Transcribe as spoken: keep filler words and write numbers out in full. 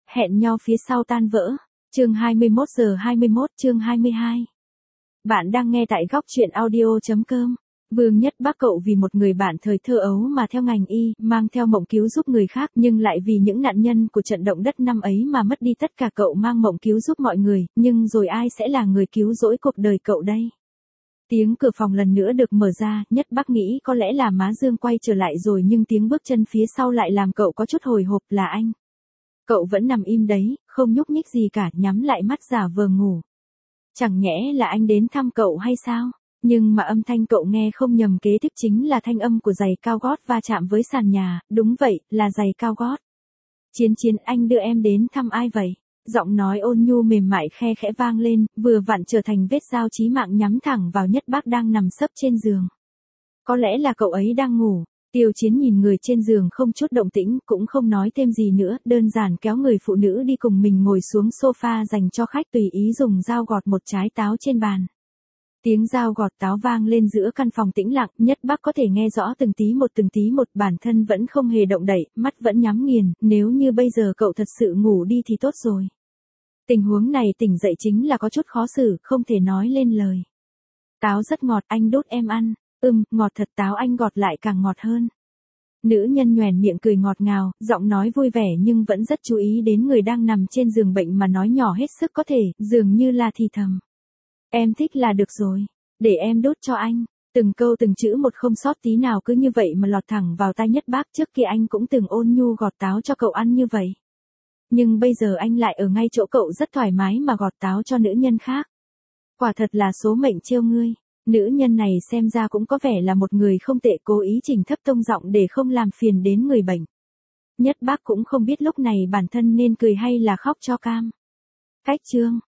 Hẹn nho phía sau tan vỡ. Chương hai mươi mốt giờ hai mươi mốt chương hai mươi hai. Bạn đang nghe tại góc truyện audio.com. Vương Nhất Bác cậu vì một người bạn thời thơ ấu mà theo ngành y, mang theo mộng cứu giúp người khác nhưng lại vì những nạn nhân của trận động đất năm ấy mà mất đi tất cả. Cậu mang mộng cứu giúp mọi người, nhưng rồi ai sẽ là người cứu rỗi cuộc đời cậu đây? Tiếng cửa phòng lần nữa được mở ra, Nhất Bác nghĩ có lẽ là má Dương quay trở lại rồi, nhưng tiếng bước chân phía sau lại làm cậu có chút hồi hộp. Là anh. Cậu vẫn nằm im đấy, không nhúc nhích gì cả, nhắm lại mắt giả vờ ngủ. Chẳng nhẽ là anh đến thăm cậu hay sao? Nhưng mà âm thanh cậu nghe không nhầm, kế tiếp chính là thanh âm của giày cao gót va chạm với sàn nhà. Đúng vậy, là giày cao gót. Chiến Chiến, anh đưa em đến thăm ai vậy? Giọng nói ôn nhu mềm mại khe khẽ vang lên, vừa vặn trở thành vết dao chí mạng nhắm thẳng vào Nhất Bác đang nằm sấp trên giường. Có lẽ là cậu ấy đang ngủ. Tiêu Chiến nhìn người trên giường không chút động tĩnh, cũng không nói thêm gì nữa, đơn giản kéo người phụ nữ đi cùng mình ngồi xuống sofa dành cho khách, tùy ý dùng dao gọt một trái táo trên bàn. Tiếng dao gọt táo vang lên giữa căn phòng tĩnh lặng, Nhất Bác có thể nghe rõ từng tí một từng tí một, bản thân vẫn không hề động đậy, mắt vẫn nhắm nghiền. Nếu như bây giờ cậu thật sự ngủ đi thì tốt rồi. Tình huống này tỉnh dậy chính là có chút khó xử, không thể nói lên lời. Táo rất ngọt, anh đút em ăn. Ừm, ngọt thật, táo anh gọt lại càng ngọt hơn. Nữ nhân nhoẻn miệng cười ngọt ngào, giọng nói vui vẻ nhưng vẫn rất chú ý đến người đang nằm trên giường bệnh mà nói nhỏ hết sức có thể, dường như là thì thầm. Em thích là được rồi, để em đút cho anh. Từng câu từng chữ một không sót tí nào, cứ như vậy mà lọt thẳng vào tai Nhất Bác. Trước kia anh cũng từng ôn nhu gọt táo cho cậu ăn như vậy. Nhưng bây giờ anh lại ở ngay chỗ cậu rất thoải mái mà gọt táo cho nữ nhân khác. Quả thật là số mệnh trêu ngươi. Nữ nhân này xem ra cũng có vẻ là một người không tệ, cố ý chỉnh thấp tông giọng để không làm phiền đến người bệnh. Nhất Bác cũng không biết lúc này bản thân nên cười hay là khóc cho cam. Cách chương.